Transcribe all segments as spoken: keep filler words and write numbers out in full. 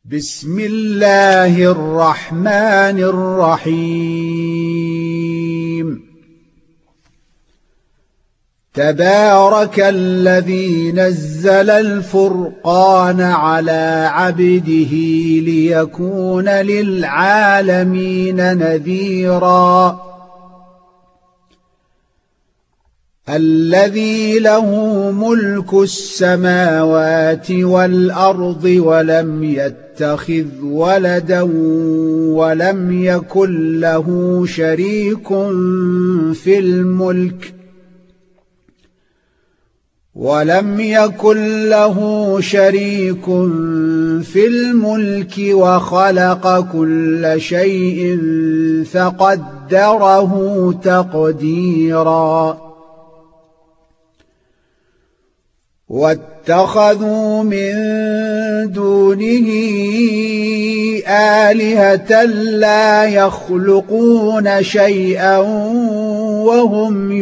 بسم الله الرحمن الرحيم تبارك الذي نزل الفرقان على عبده ليكون للعالمين نذيرا الذي له ملك السماوات والأرض ولم يتخذ ولدا ولم يكن له شريك في الملك ولم يكن له شريك في الملك وخلق كل شيء فقدره تقديرا واتخذوا من دونه آلهة لا يخلقون شيئا وهم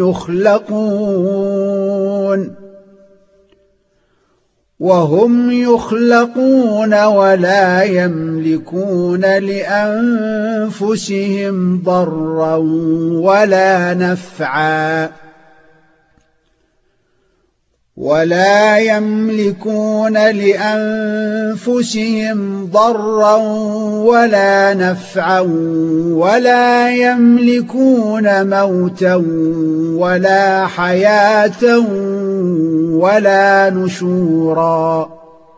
يخلقون وهم يخلقون ولا يملكون لأنفسهم ضرا ولا نفعا ولا يملكون لأنفسهم ضرا ولا نفعا ولا يملكون موتا ولا حياة ولا نشورا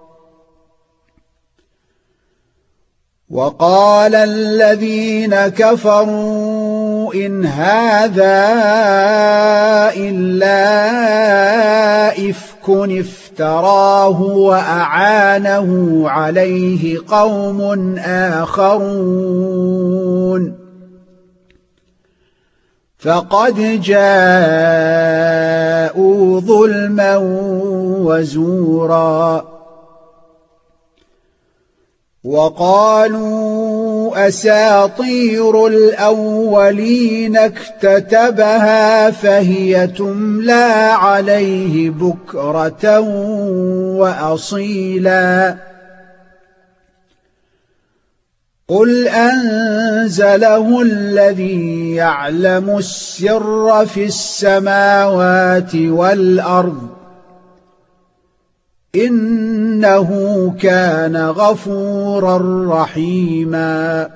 وقال الذين كفروا إن هذا إلا إفك افتراه وأعانه عليه قوم آخرون فقد جاءوا ظلما وزورا وقالوا أساطير الأولين اكتتبها فهي تملى عليه بكرة وأصيلا قل أنزله الذي يعلم السر في السماوات والأرض إنه كان غفورا رحيما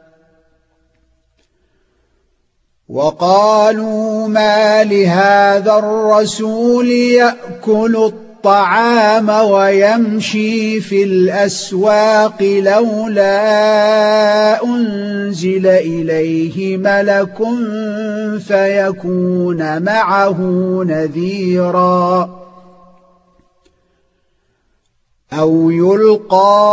وقالوا ما لهذا الرسول يأكل الطعام ويمشي في الأسواق لولا أنزل إليه ملك فيكون معه نذيرا أو يلقى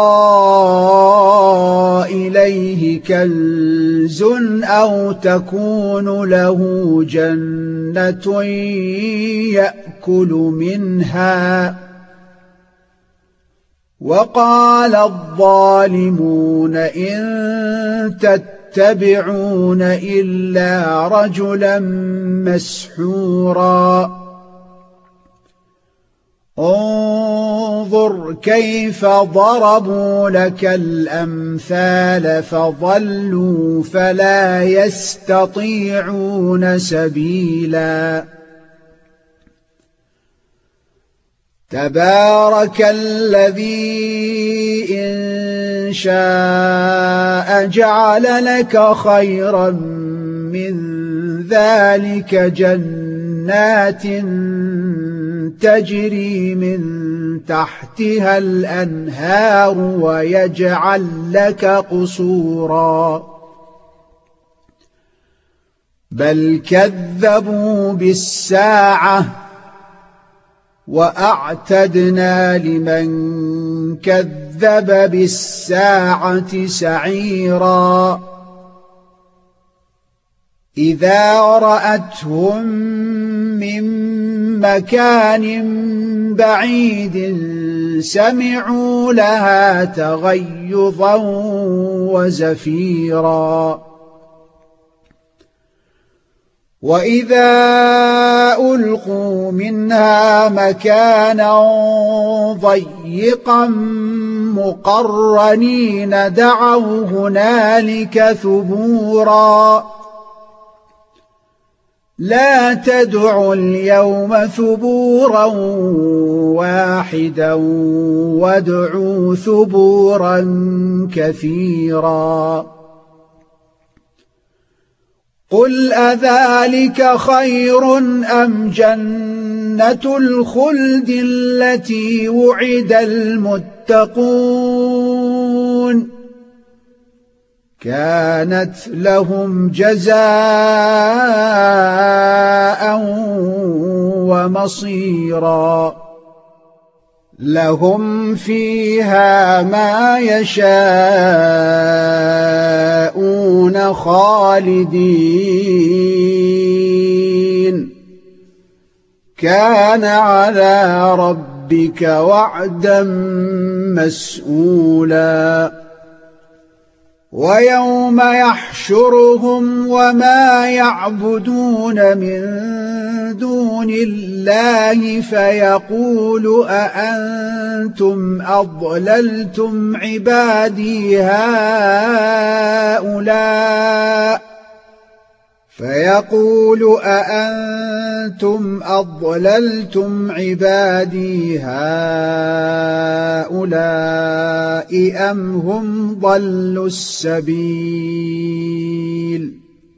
إليه كنز أو تكون له جنة يأكل منها وقال الظالمون إن تتبعون إلا رجلا مسحورا انظر كيف ضربوا لك الأمثال فضلوا فلا يستطيعون سبيلا تبارك الذي إن شاء جعل لك خيرا من ذلك جنات تجري من تحتها الأنهار ويجعل لك قصورا بل كذبوا بالساعة وأعتدنا لمن كذب بالساعة سعيرا إذا رأتهم من مكان بعيد سمعوا لها تغيظا وزفيرا وإذا ألقوا منها مكانا ضيقا مقرنين دعوا هنالك ثبورا لا تدعوا اليوم ثبورا واحدا وادعوا ثبورا كثيرا قل أذلك خير أم جنة الخلد التي وعد المتقون كانت لهم جزاء ومصيرا لهم فيها ما يشاءون خالدين كان على ربك وعدا مسئولا ويوم يحشرهم وما يعبدون من دون الله فيقول أأنتم أضللتم عبادي هؤلاء فيقول أأنتم أضللتم عبادي هؤلاء أم هم ضلوا السبيل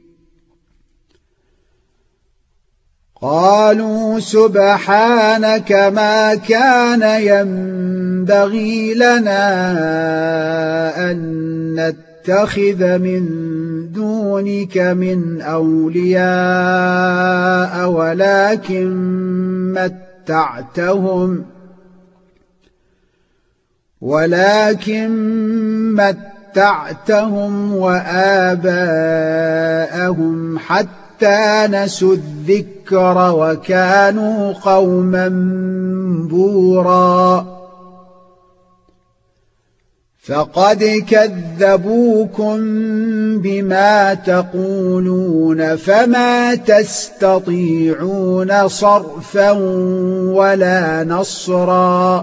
قالوا سبحانك ما كان ينبغي لنا أن نتخذ من دونك من أولياء ولكن متعتهم ولكن متعتهم وآباءهم حتى نسوا الذكر وكانوا قوما بورا فقد كذبوكم بما تقولون فما تستطيعون صرفا ولا نصرا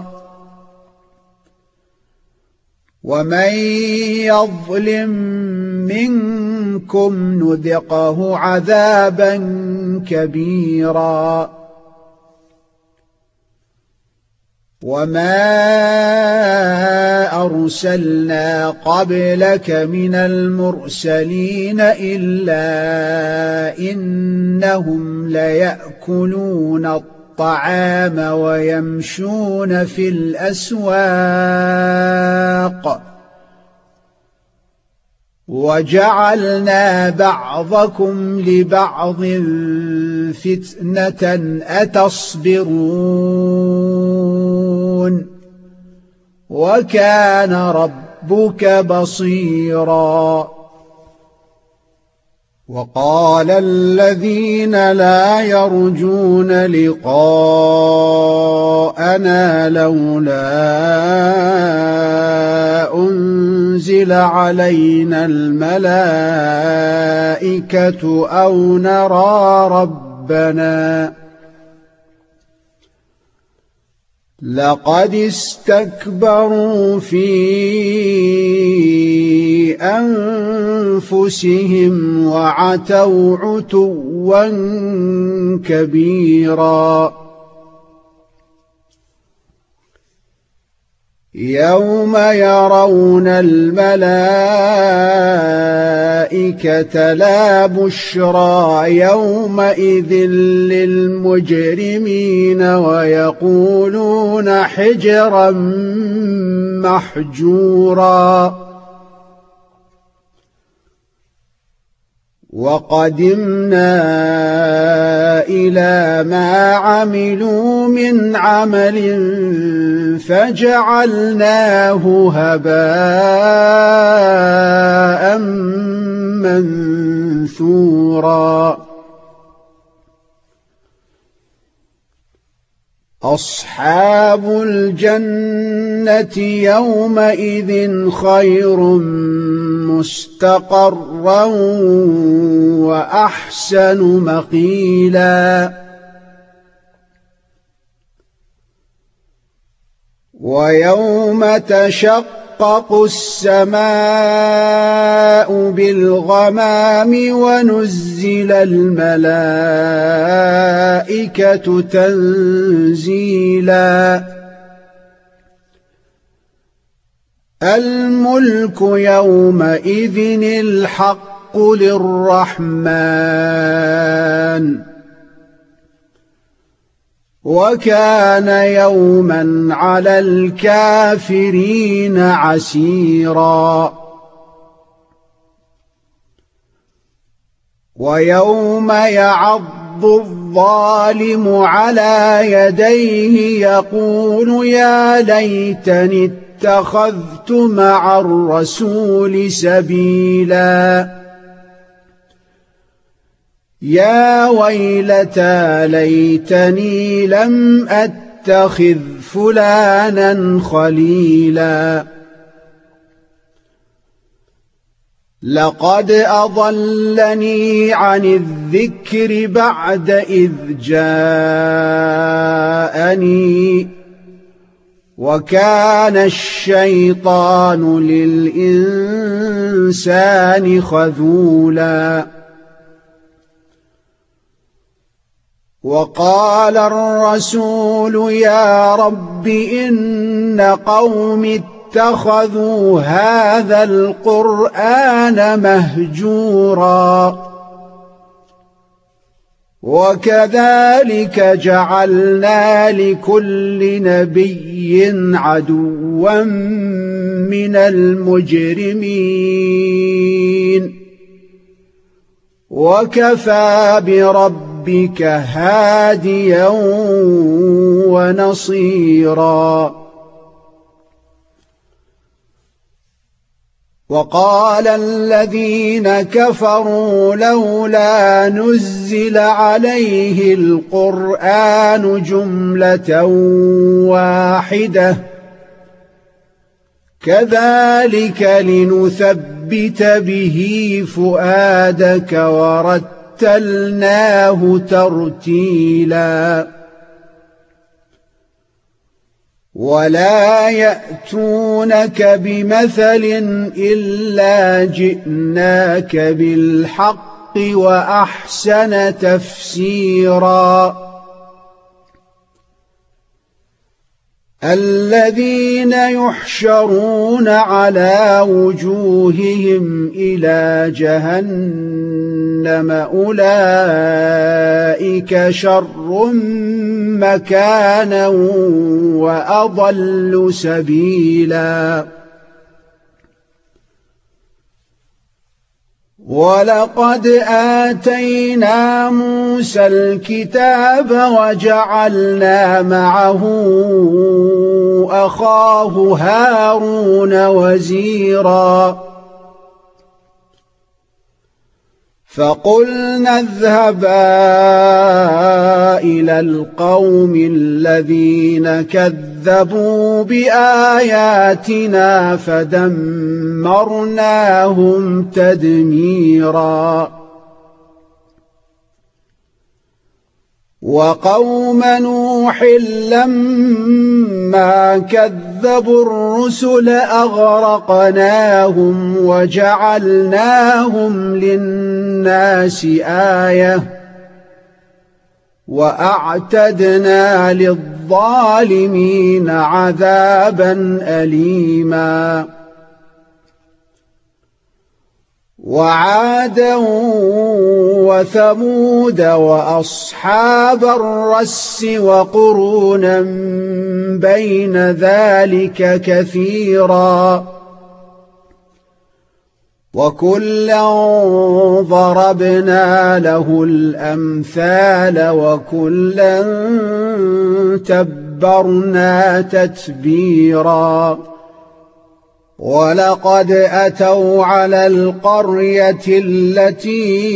ومن يظلم منكم نذقه عذابا كبيرا وما أرسلنا قبلك من المرسلين إلا إنهم ليأكلون الطعام ويمشون في الأسواق وجعلنا بعضكم لبعض فتنة أتصبرون وكان ربك بصيرا وقال الذين لا يرجون لقاءنا لولا أنزل علينا الملائكة أو نرى ربنا لقد استكبروا في أنفسهم وعتوا عتوا كبيرا يوم يرون الملائكة لا بشرى يومئذ للمجرمين ويقولون حجرا محجورا وقدمنا إلى ما عملوا من عمل فجعلناه هباء منثورا أصحاب الجنة يومئذ خير مستقرا وأحسن مقيلا ويوم تشقق السماء بالغمام ونزل الملائكة تنزيلا الملك يومئذ الحق للرحمن وكان يوما على الكافرين عسيرا ويوم يعض الظالم على يديه يقول يا ليتني اتخذت مع الرسول سبيلا يا ويلتى ليتني لم أتخذ فلانا خليلا لقد أضلني عن الذكر بعد إذ جاءني وكان الشيطان للإنسان خذولا وقال الرسول يا رب إن قوم اتخذوا هذا القرآن مهجورا وكذلك جعلنا لكل نبي عدوا من المجرمين وكفى بربك هاديا ونصيرا وقال الذين كفروا لولا نزل عليه القرآن جملة واحدة كذلك لنثبت به فؤادك ورتلناه ترتيلا ولا يأتونك بمثل إلا جئناك بالحق وأحسن تفسيرا الذين يحشرون على وجوههم إلى جهنم أولئك شر مكانا وأضل سبيلا ولقد آتينا موسى الكتاب وجعلنا معه أخاه هارون وزيرا فقلنا اذهبا إلى القوم الذين كذبوا بآياتنا فدمرناهم تدميرا وقوم نوح لما كذبوا الرسل أغرقناهم وجعلناهم للناس آية وأعتدنا للظالمين عذابا أليما وعادا وثمود وأصحاب الرس وقرونا بين ذلك كثيرا وكلا ضربنا له الأمثال وكلا تبرنا تتبيرا ولقد أتوا على القرية التي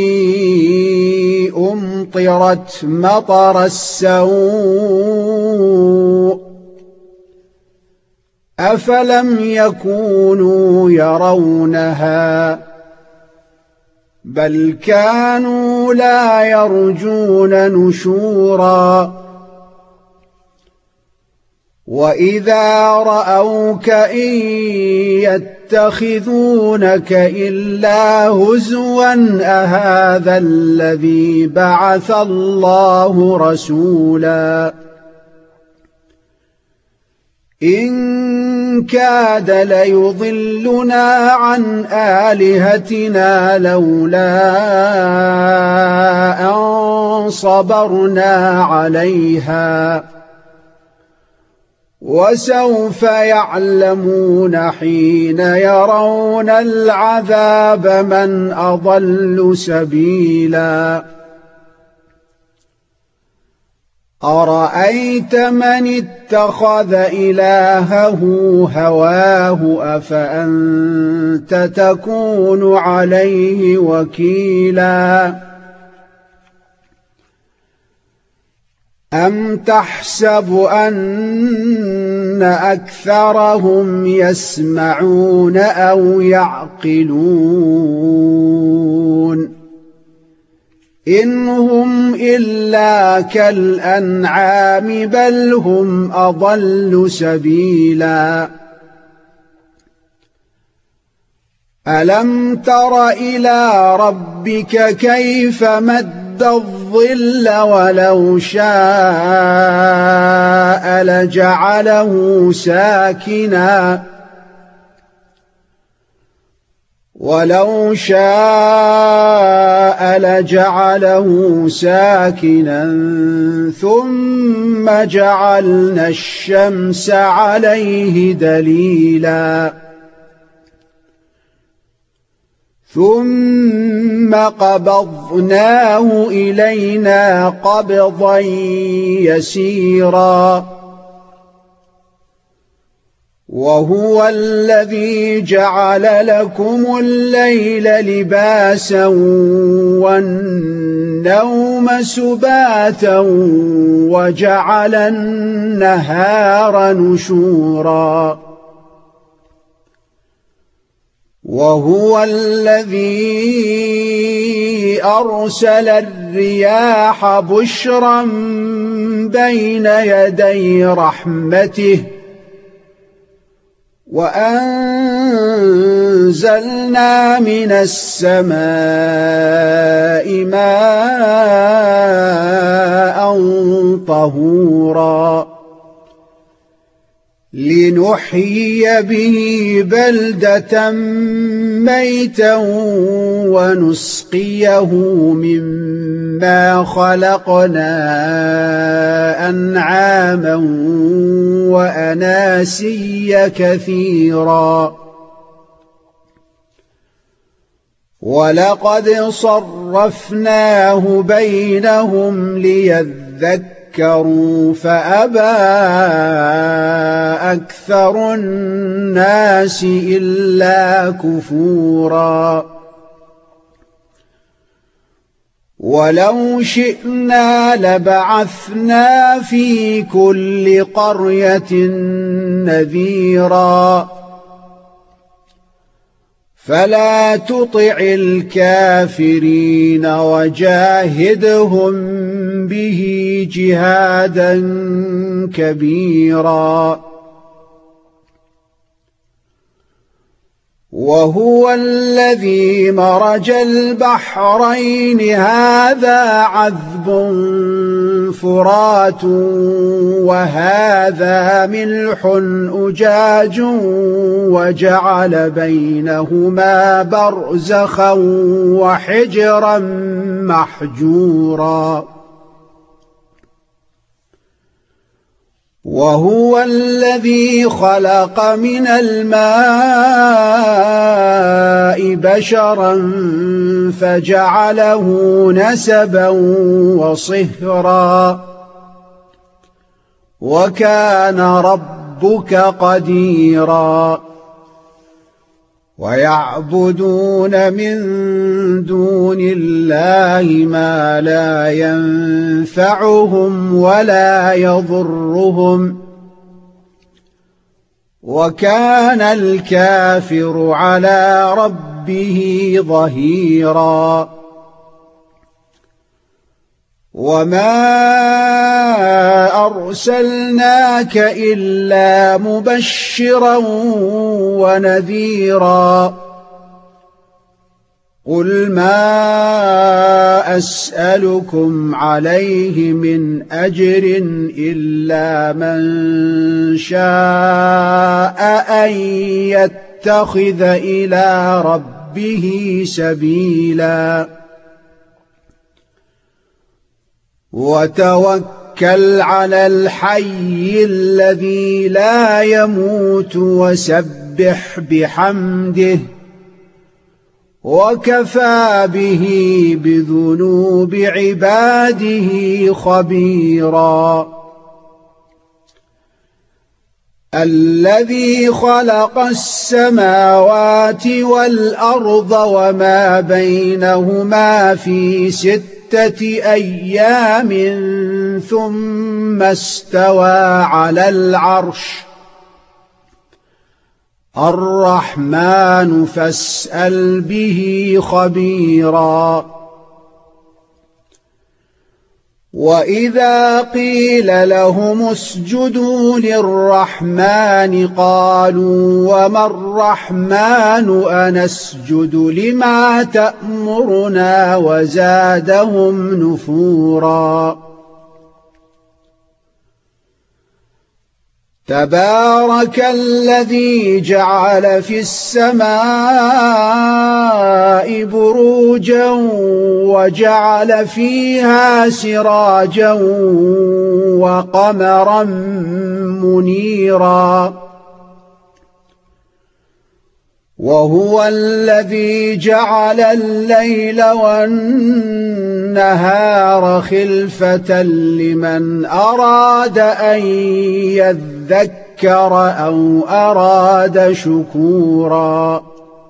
أمطرت مطر السوء أفلم يكونوا يرونها بل كانوا لا يرجون نشورا وإذا رأوك إن يتخذونك إلا هزوا أهذا الذي بعث الله رسولا إن كاد ليضلنا عن آلهتنا لولا أن صبرنا عليها وسوف يعلمون حين يرون العذاب من أضل سبيلا أرأيت من اتخذ إلهه هواه أفأنت تكون عليه وكيلا أم تحسب أن أكثرهم يسمعون أو يعقلون إن هم إلا كالأنعام بل هم أضل سبيلا ألم تر إلى ربك كيف مد الظل ولو شاء لجعله ساكنا ولو شاء لجعله ساكنا ثم جعلنا الشمس عليه دليلا ثم قبضناه إلينا قبضا يسيرا وهو الذي جعل لكم الليل لباسا والنوم سباتا وجعل النهار نشورا وهو الذي أرسل الرياح بشرا بين يدي رحمته وأنزلنا من السماء ماء طهورا لنحيي به بلدة ميتا ونسقيه مما خلقنا أنعاما وأناسيا كثيرا ولقد صرفناه بينهم ليذكروا فأبى أكثر الناس إلا كفورا ولو شئنا لبعثنا في كل قرية نذيرا فلا تطع الكافرين وجاهدهم به جهادا كبيرا وهو الذي مرج البحرين هذا عذب فرات وهذا ملح أجاج وجعل بينهما برزخا وحجرا محجورا وهو الذي خلق من الماء بشرا فجعله نسبا وصهرا وكان ربك قديرا ويعبدون من دون الله ما لا ينفعهم ولا يضرهم وكان الكافر على ربه ظهيرا وما أرسلناك إلا مبشرا ونذيرا قل ما أسألكم عليه من أجر إلا من شاء أن يتخذ إلى ربه سبيلا وتوكل على الحي الذي لا يموت وسبح بحمده وكفى به بذنوب عباده خبيرا الذي خلق السماوات والأرض وما بينهما في ستة أيام ثم استوى على العرش الرحمن فاسأل به خبيرا وإذا قيل لهم اسجدوا للرحمن قالوا وما الرحمن أنسجد لما تأمرنا وزادهم نفورا تبارك الذي جعل في السماء بروجا وجعل فيها سراجا وقمرا منيرا وهو الذي جعل الليل والنهار خلفة لمن أراد أن يذكر أو أراد شكورا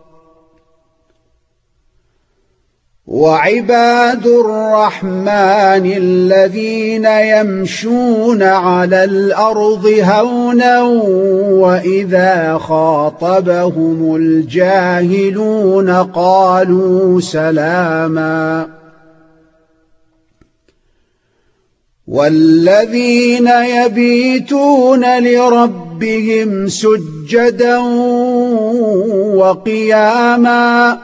وعباد الرحمن الذين يمشون على الأرض هونا وإذا خاطبهم الجاهلون قالوا سلاما والذين يبيتون لربهم سجدا وقياما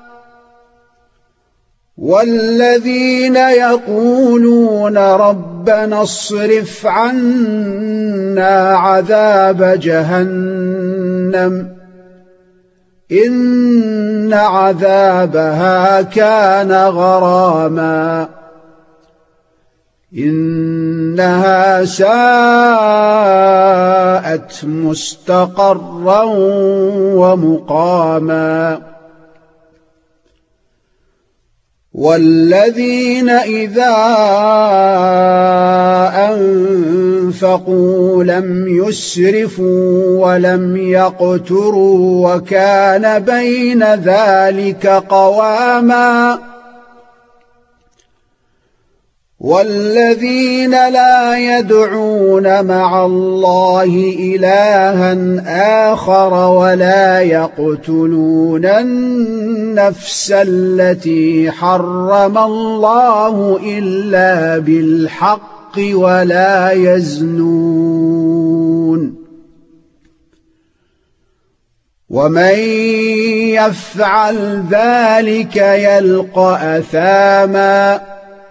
والذين يقولون ربنا اصرف عنا عذاب جهنم إن عذابها كان غراما إنها ساءت مستقرا ومقاما والذين إذا أنفقوا لم يسرفوا ولم يقتروا وكان بين ذلك قواما والذين لا يدعون مع الله إلها آخر ولا يقتلون النفس التي حرم الله إلا بالحق ولا يزنون ومن يفعل ذلك يلقى أثاما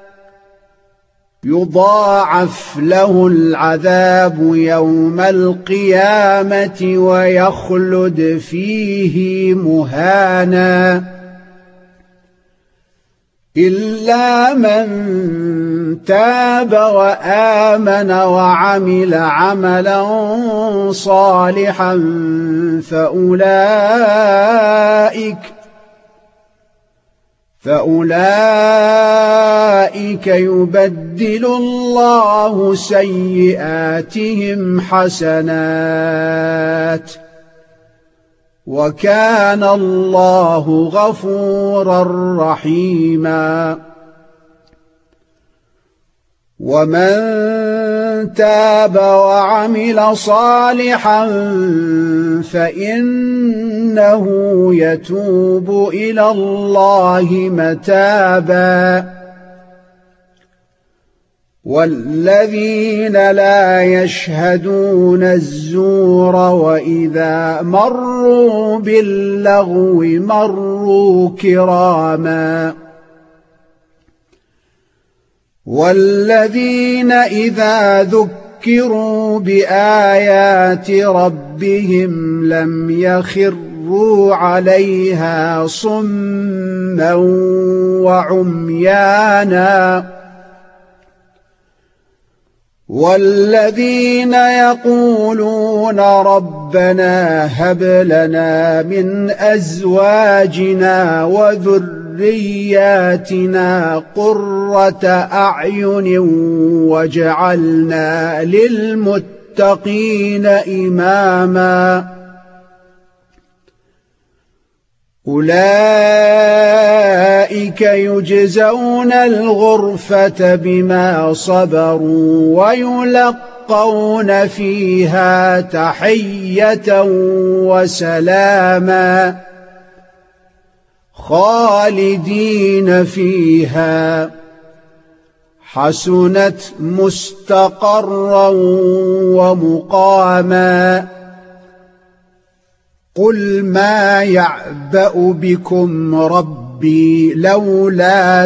يضاعف له العذاب يوم القيامة ويخلد فيه مهانا إلا من تاب وآمن وعمل عملا صالحا فأولئك فأولئك يبدل الله سيئاتهم حسنات وكان الله غفورا رحيما ومن تاب وعمل صالحا فإنه يتوب إلى الله متابا والذين لا يشهدون الزور وإذا مروا باللغو مروا كراما والذين إذا ذكروا بآيات ربهم لم يخروا عليها صما وعميانا والذين يقولون ربنا هب لنا من أزواجنا وذرياتنا قرة أعين واجعلنا للمتقين إماما أولئك يجزون الغرفة بما صبروا ويلقون فيها تحية وسلاما خالدين فيها حسنت مستقرا ومقاما قل ما يعبأ بكم ربي لولا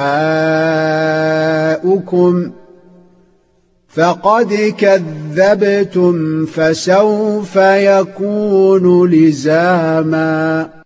دعاؤكم فقد كذبتم فسوف يكون لزاما